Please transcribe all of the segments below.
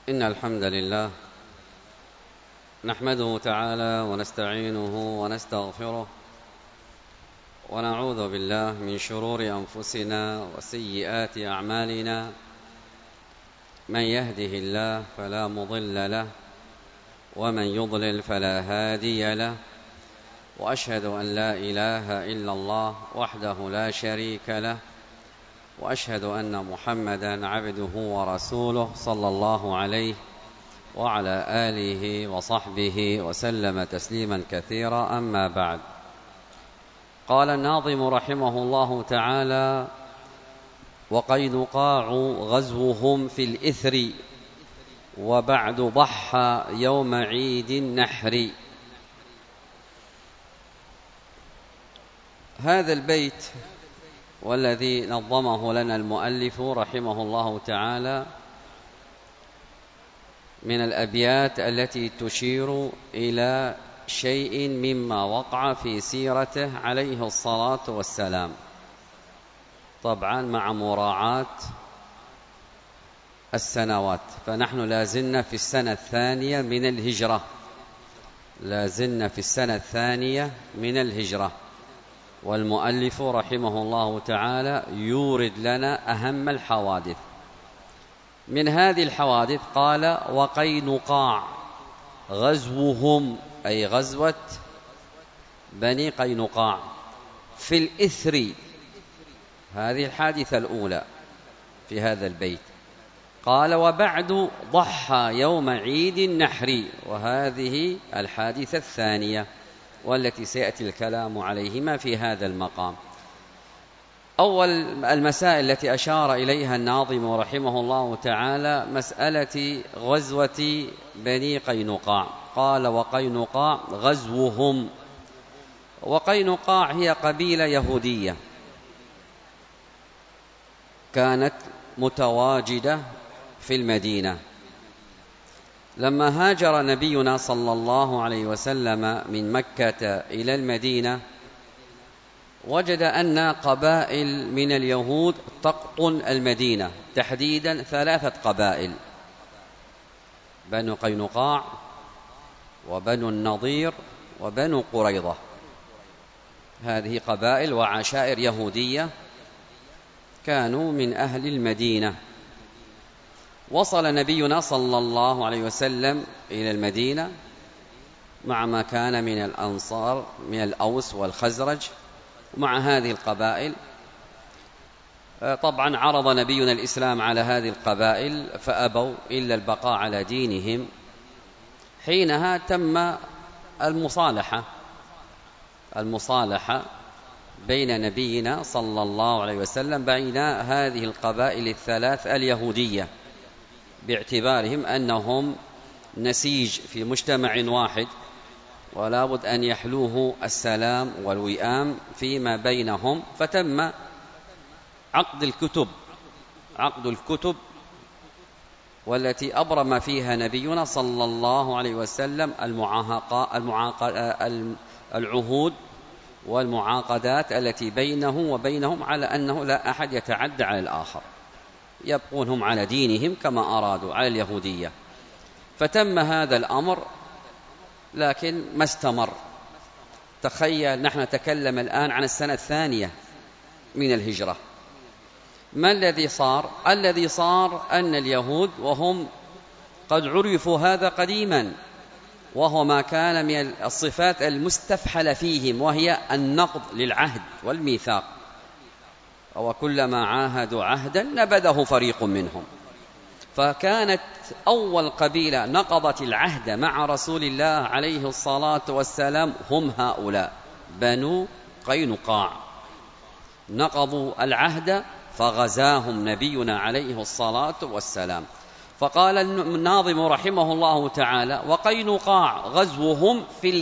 إن الحمد لله نحمده تعالى ونستعينه ونستغفره ونعوذ بالله من شرور أنفسنا وسيئات أعمالنا. من يهده الله فلا مضل له ومن يضلل فلا هادي له، وأشهد أن لا إله إلا الله وحده لا شريك له، وأشهد أن محمدًا عبده ورسوله صلى الله عليه وعلى آله وصحبه وسلم تسليمًا كثيرًا. أما بعد، قال الناظم رحمه الله تعالى: وقينقاع غزوهم في الإثر، وبعد ضحى يوم عيد النحر. هذا البيت والذي نظمه لنا المؤلف رحمه الله تعالى من الأبيات التي تشير إلى شيء مما وقع في سيرته عليه الصلاة والسلام، طبعا مع مراعاة السنوات. فنحن لازلنا في السنة الثانية من الهجرة، والمؤلف رحمه الله تعالى يورد لنا أهم الحوادث. من هذه الحوادث قال: وقينقاع غزوهم، أي غزوة بني قينقاع، في الإثر. هذه الحادثة الأولى في هذا البيت. قال: وبعد ضحى يوم عيد النحر، وهذه الحادثة الثانية والتي سيأتي الكلام عليهما في هذا المقام. أول المسائل التي أشار إليها الناظم رحمه الله تعالى مسألة غزوة بني قينقاع. قال: وقينقاع غزوهم. وقينقاع هي قبيلة يهودية كانت متواجدة في المدينة. لما هاجر نبينا صلى الله عليه وسلم من مكة إلى المدينة، وجد أن قبائل من اليهود تقطن المدينة، تحديدا 3 قبائل: بنو قينقاع وبنو النضير وبنو قريظة. هذه قبائل وعشائر يهودية كانوا من أهل المدينة. وصل نبينا صلى الله عليه وسلم إلى المدينة مع ما كان من الأنصار من الأوس والخزرج ومع هذه القبائل. طبعا عرض نبينا الإسلام على هذه القبائل فأبوا إلا البقاء على دينهم. حينها تم المصالحة بين نبينا صلى الله عليه وسلم بين هذه القبائل ال3 اليهودية، باعتبارهم أنهم نسيج في مجتمع واحد، ولا بد أن يحلوه السلام والوئام فيما بينهم. فتم عقد الكتب والتي أبرم فيها نبينا صلى الله عليه وسلم العهود والمعاقدات التي بينه وبينهم، على أنه لا أحد يتعدى على الآخر، يبقونهم على دينهم كما أرادوا على اليهودية. فتم هذا الأمر، لكن ما استمر. تخيل، نحن نتكلم الآن عن السنة الثانية من الهجرة. ما الذي صار؟ الذي صار أن اليهود، وهم قد عرفوا هذا قديما، وهو ما كان من الصفات المستفحلة فيهم، وهي النقض للعهد والميثاق. وكلما عاهدوا عهدا نبذه فريق منهم. فكانت أول قبيلة نقضت العهد مع رسول الله عليه الصلاة والسلام هم هؤلاء بنو قينقاع. نقضوا العهد فغزاهم نبينا عليه الصلاة والسلام. فقال الناظم رحمه الله تعالى: وقينقاع غزوهم في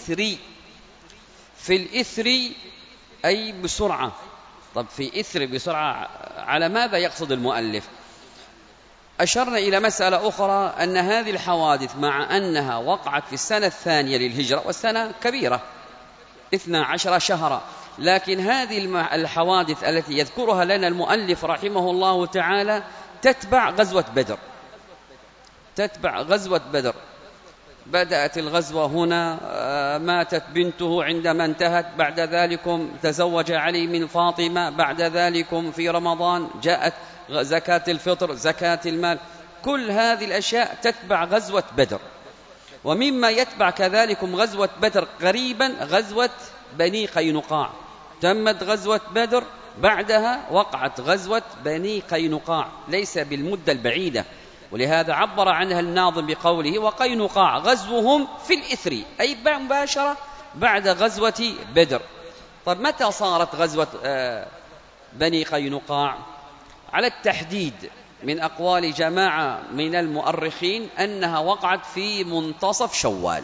الإثر، أي بسرعة. طب في إثر بسرعة، على ماذا يقصد المؤلف؟ أشرنا إلى مسألة أخرى، أن هذه الحوادث مع أنها وقعت في السنة الثانية للهجرة، والسنة كبيرة 12 شهرا، لكن هذه الحوادث التي يذكرها لنا المؤلف رحمه الله تعالى تتبع غزوة بدر. تتبع غزوة بدر. بدأت الغزوة هنا، ماتت بنته عندما انتهت، بعد ذلك تزوج علي من فاطمة، بعد ذلك في رمضان جاءت زكاة الفطر، زكاة المال، كل هذه الأشياء تتبع غزوة بدر. ومما يتبع كذلك غزوة بدر قريبا غزوة بني قينقاع. تمت غزوة بدر، بعدها وقعت غزوة بني قينقاع، ليس بالمدة البعيدة، ولهذا عبر عنها الناظم بقوله: وقينقاع غزوهم في الإثر، أي مباشرة بعد غزوة بدر. طيب متى صارت غزوة بني قينقاع؟ على التحديد من أقوال جماعة من المؤرخين أنها وقعت في منتصف شوال،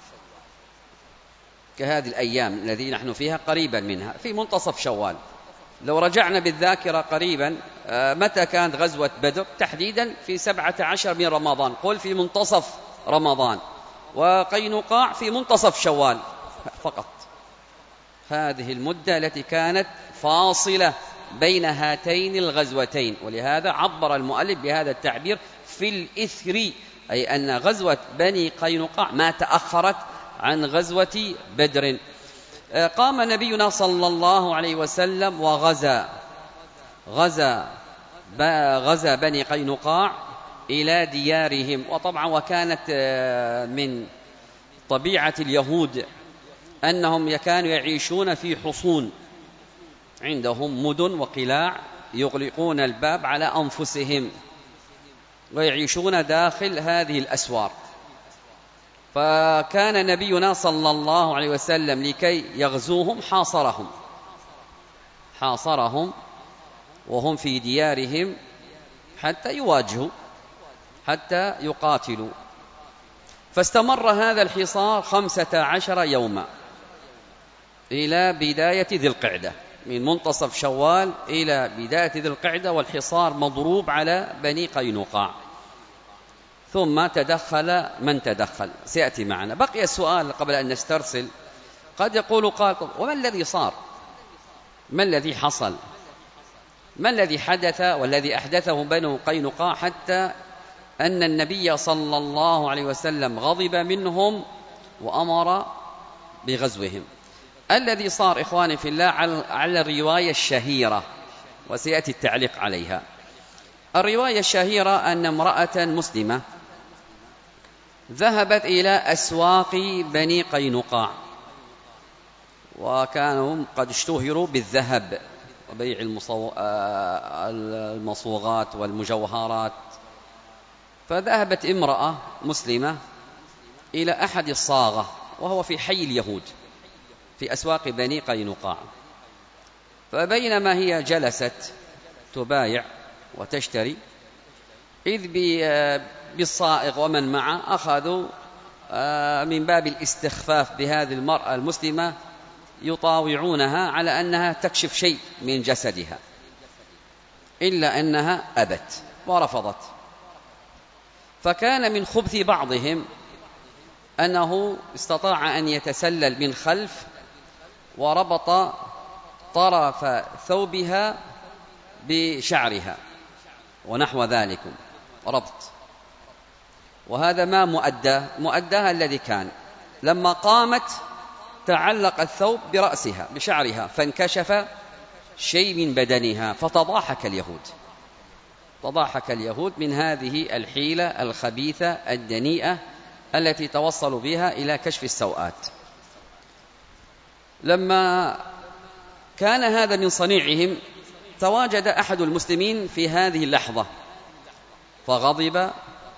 كهذه الأيام الذي نحن فيها قريبا منها، في منتصف شوال. لو رجعنا بالذاكرة قريبا، متى كانت غزوة بدر؟ تحديدا في 17 من رمضان، قل في منتصف رمضان، وقينقاع في منتصف شوال فقط. هذه المدة التي كانت فاصلة بين هاتين الغزوتين، ولهذا عبر المؤلف بهذا التعبير في الإثر، أي أن غزوة بني قينقاع ما تأخرت عن غزوة بدر. قام نبينا صلى الله عليه وسلم وغزا بني قينقاع إلى ديارهم. وطبعا وكانت من طبيعة اليهود أنهم كانوا يعيشون في حصون، عندهم مدن وقلاع يغلقون الباب على أنفسهم ويعيشون داخل هذه الأسوار. فكان نبينا صلى الله عليه وسلم لكي يغزوهم حاصرهم وهم في ديارهم حتى يواجهوا، حتى يقاتلوا. فاستمر هذا الحصار 15 يوما إلى بداية ذي القعدة، من منتصف شوال إلى بداية ذي القعدة، والحصار مضروب على بني قينقاع. ثم تدخل من تدخل، سيأتي معنا. بقي السؤال قبل أن نسترسل، قد يقول قال: وما الذي صار؟ ما الذي حصل؟ ما الذي حدث والذي أحدثه بنو قينقاع حتى أن النبي صلى الله عليه وسلم غضب منهم وأمر بغزوهم؟ الذي صار إخواني في الله على الرواية الشهيرة، وسيأتي التعليق عليها. الرواية الشهيرة أن امرأة مسلمة ذهبت إلى أسواق بني قينقاع، وكانوا قد اشتهروا بالذهب وبيع المصوغات والمجوهرات. فذهبت امرأة مسلمة إلى أحد الصاغة، وهو في حي اليهود في أسواق بني قينقاع. فبينما هي جلست تبايع وتشتري، إذ بالصائغ ومن معه أخذوا من باب الاستخفاف بهذه المرأة المسلمة يطاوعونها على أنها تكشف شيء من جسدها، إلا أنها أبت ورفضت. فكان من خبث بعضهم أنه استطاع أن يتسلل من خلف وربط طرف ثوبها بشعرها ونحو ذلك ربط. وهذا ما مؤداها الذي كان لما قامت تعلق الثوب برأسها بشعرها، فانكشف شيء من بدنها، فتضاحك اليهود من هذه الحيلة الخبيثة الدنيئة التي توصلوا بها إلى كشف السوءات. لما كان هذا من صنيعهم، تواجد أحد المسلمين في هذه اللحظة فغضب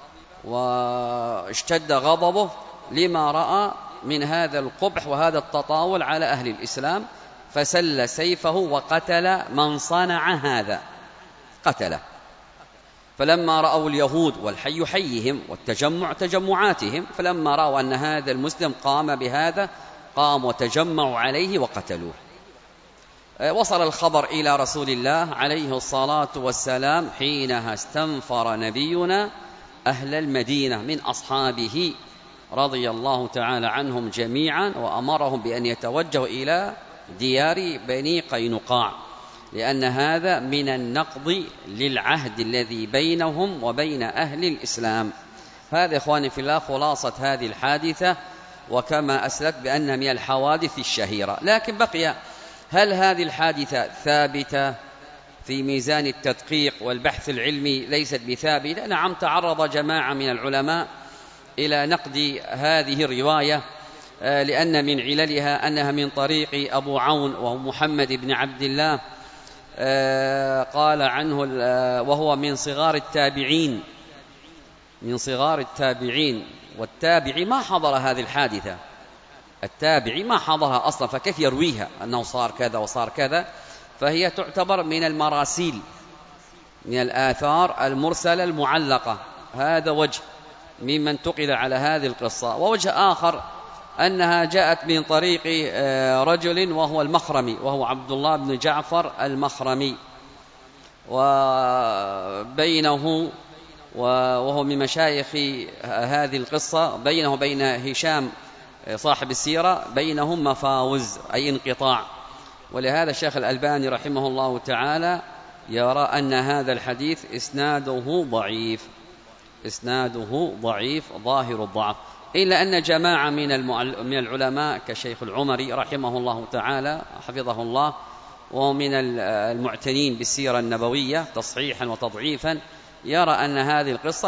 واشتد غضبه لما رأى من هذا القبح وهذا التطاول على أهل الإسلام، فسل سيفه وقتل من صنع هذا، قتله. فلما رأوا اليهود والحي حيهم والتجمع تجمعاتهم، فلما رأوا أن هذا المسلم قام بهذا قاموا وتجمعوا عليه وقتلوه. وصل الخبر إلى رسول الله عليه الصلاة والسلام، حينها استنفر نبينا أهل المدينة من أصحابه رضي الله تعالى عنهم جميعا، وأمرهم بأن يتوجهوا إلى ديار بني قينقاع، لأن هذا من النقض للعهد الذي بينهم وبين أهل الإسلام. هذا إخواني في الله خلاصة هذه الحادثة، وكما أسلت بأنها من الحوادث الشهيرة. لكن بقي، هل هذه الحادثة ثابتة في ميزان التدقيق والبحث العلمي؟ ليست بثابتة. نعم، تعرض جماعة من العلماء إلى نقد هذه الرواية، لأن من عللها أنها من طريق أبو عون وهو محمد بن عبد الله، قال عنه وهو من صغار التابعين، من صغار التابعين، والتابعي ما حضر هذه الحادثة، التابعي ما حضرها أصلا، فكيف يرويها أنه صار كذا وصار كذا؟ فهي تعتبر من المراسيل، من الآثار المرسلة المعلقة. هذا وجه ممن انتقد على هذه القصة. ووجه آخر أنها جاءت من طريق رجل وهو المخرمي، وهو عبد الله بن جعفر المخرمي، وبينه وهو من مشايخ هذه القصة، بينه وبين هشام صاحب السيرة بينهم مفاوز، أي انقطاع. ولهذا الشيخ الألباني رحمه الله تعالى يرى أن هذا الحديث إسناده ضعيف، إسناده ضعيف ظاهر الضعف، إلا أن جماعة من العلماء كشيخ العمري رحمه الله تعالى حفظه الله، ومن المعتنين بالسيرة النبوية تصحيحا وتضعيفا، يرى أن هذه القصة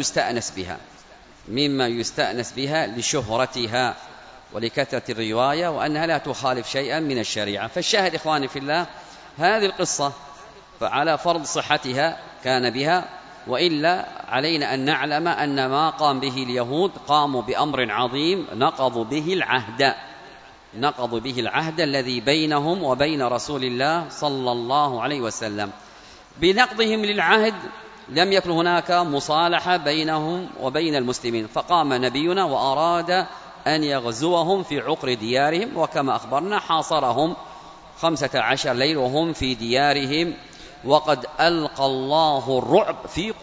مما يستأنس بها لشهرتها ولكثرة الرواية، وأنها لا تخالف شيئا من الشريعة. فالشاهد إخواني في الله، هذه القصة فعلى فرض صحتها كان بها، وإلا علينا أن نعلم أن ما قام به اليهود قاموا بأمر عظيم، نقضوا به العهد الذي بينهم وبين رسول الله صلى الله عليه وسلم. بنقضهم للعهد لم يكن هناك مصالحة بينهم وبين المسلمين، فقام نبينا وأراد أن يغزوهم في عقر ديارهم، وكما أخبرنا حاصرهم 15 ليل وهم في ديارهم، وقد ألقى الله الرعب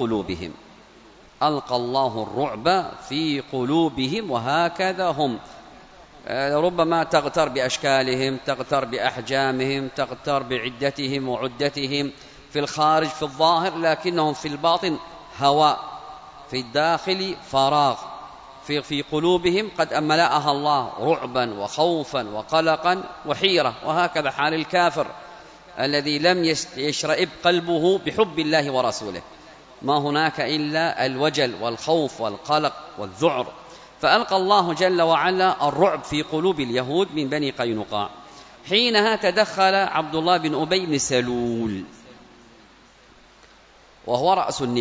في قلوبهم، وهكذا هم. ربما تغتر بأشكالهم، تغتر بأحجامهم، تغتر بعدتهم وعدتهم في الخارج في الظاهر، لكنهم في الباطن هواء، في الداخل فراغ. في قلوبهم قد أملأها الله رعبا وخوفا وقلقا وحيرة. وهكذا حال الكافر الذي لم يشرئب قلبه بحب الله ورسوله، ما هناك إلا الوجل والخوف والقلق والذعر. فألقى الله جل وعلا الرعب في قلوب اليهود من بني قينقاع. حينها تدخل عبد الله بن أبي بن سلول، وهو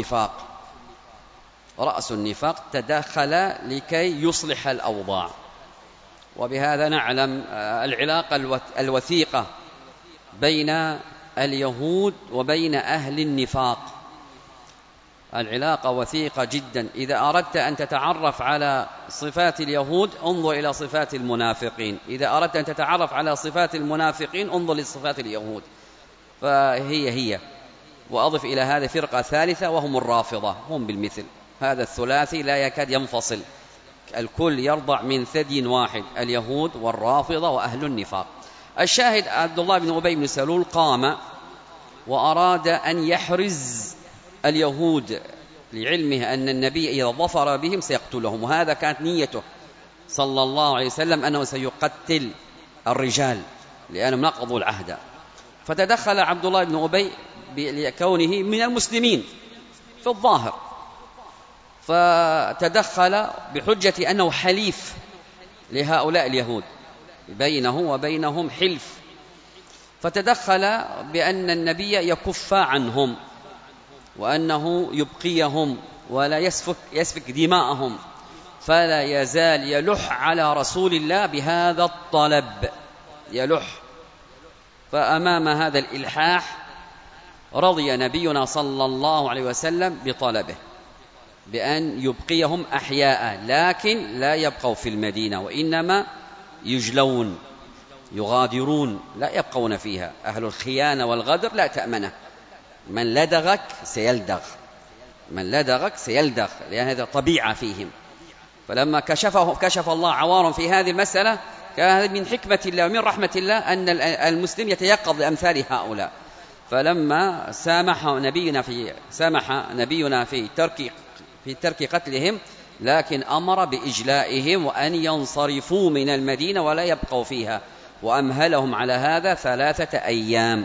رأس النفاق، تدخل لكي يصلح الأوضاع. وبهذا نعلم العلاقة الوثيقة بين اليهود وبين أهل النفاق، العلاقة وثيقة جدا. إذا أردت أن تتعرف على صفات اليهود انظر إلى صفات المنافقين، إذا أردت أن تتعرف على صفات المنافقين انظر لصفات اليهود، فهي. وأضف إلى هذا فرقة ثالثة وهم الرافضة، هم بالمثل. هذا الثلاثي لا يكاد ينفصل، الكل يرضع من ثدي واحد، اليهود والرافضة وأهل النفاق. الشاهد عبد الله بن أبي بن سلول قام وأراد أن يحرز اليهود، لعلمه أن النبي إذا ظفر بهم سيقتلهم، وهذا كانت نيته صلى الله عليه وسلم، أنه سيقتل الرجال لأنهم نقضوا العهد. فتدخل عبد الله بن أبي لكونه من المسلمين في الظاهر، فتدخل بحجة أنه حليف لهؤلاء اليهود، بينه وبينهم حلف. فتدخل بأن النبي يكف عنهم، وأنه يبقيهم ولا يسفك دماءهم، فلا يزال يلح على رسول الله بهذا الطلب، يلح. فأمام هذا الإلحاح رضي نبينا صلى الله عليه وسلم بطلبه، بأن يبقيهم أحياء، لكن لا يبقوا في المدينة، وإنما يجلون يغادرون، لا يبقون فيها. أهل الخيانة والغدر لا تأمنه، من لدغك سيلدغ، لأن هذا طبيعة فيهم. فلما كشف الله عوارهم في هذه المسألة، كان من حكمة الله ومن رحمة الله أن المسلم يتيقظ لأمثال هؤلاء. فلما سامح نبينا في ترك قتلهم، لكن أمر بإجلائهم وأن ينصرفوا من المدينة ولا يبقوا فيها، وأمهلهم على هذا 3 أيام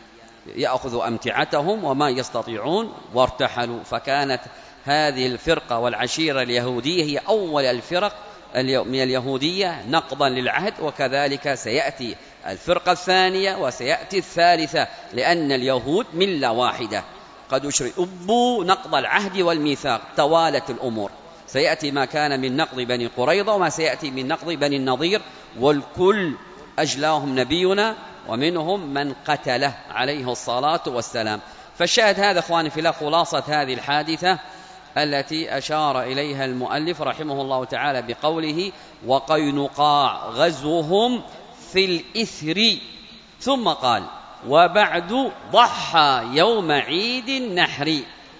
يأخذوا أمتعتهم وما يستطيعون وارتحلوا. فكانت هذه الفرقة والعشيرة اليهودية هي أول الفرق من اليهودية نقضا للعهد، وكذلك سيأتي الفرقة الثانية وسيأتي الثالثة، لأن اليهود ملة واحدة قد أشربوا نقض العهد والميثاق. توالت الأمور، سيأتي ما كان من نقض بني قريظة وما سيأتي من نقض بني النضير، والكل أجلاهم نبينا ومنهم من قتله عليه الصلاة والسلام. فالشاهد هذا أخواني في الله خلاصة هذه الحادثة التي أشار إليها المؤلف رحمه الله تعالى بقوله وقينقاع غزوهم في الإثر، ثم قال وبعد ضحى يوم عيد النحر.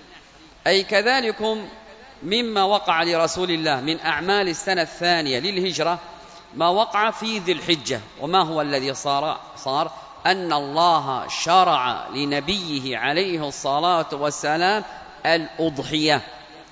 أي كذلكم مما وقع لرسول الله من أعمال السنة الثانية للهجرة ما وقع في ذي الحجة. وما هو الذي صار أن الله شرع لنبيه عليه الصلاة والسلام الأضحية،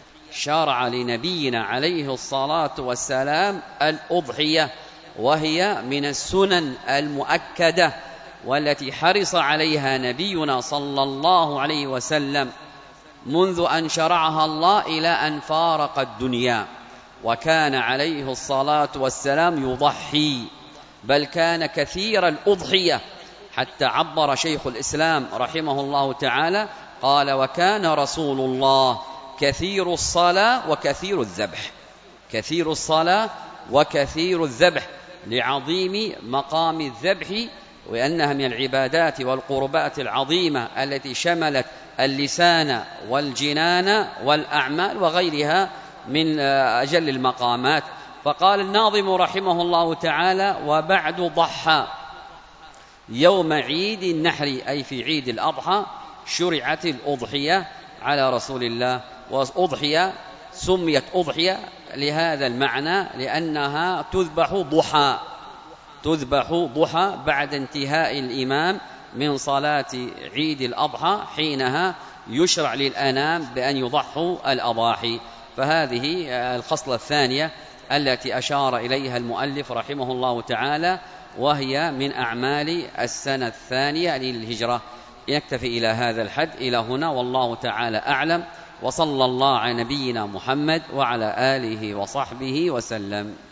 شرع لنبينا عليه الصلاة والسلام الأضحية، وهي من السنن المؤكدة والتي حرص عليها نبينا صلى الله عليه وسلم منذ أن شرعها الله إلى أن فارق الدنيا. وكان عليه الصلاة والسلام يضحي، بل كان كثير الأضحية، حتى عبر شيخ الإسلام رحمه الله تعالى قال وكان رسول الله كثير الصلاة وكثير الذبح، كثير الصلاة وكثير الذبح، لعظيم مقام الذبح، وأنها من العبادات والقربات العظيمة التي شملت اللسان والجنان والأعمال وغيرها من أجل المقامات. فقال الناظم رحمه الله تعالى وبعد ضحى يوم عيد النحر، أي في عيد الأضحى شرعت الأضحية على رسول الله. وأضحية سميت أضحية لهذا المعنى لأنها تذبح ضحى بعد انتهاء الإمام من صلاة عيد الأضحى، حينها يشرع للأنام بأن يضحوا الأضاحي. فهذه الخصلة الثانية التي أشار إليها المؤلف رحمه الله تعالى، وهي من أعمال السنة الثانية للهجرة. يكتفي إلى هذا الحد إلى هنا، والله تعالى أعلم، وصلى الله على نبينا محمد وعلى آله وصحبه وسلم.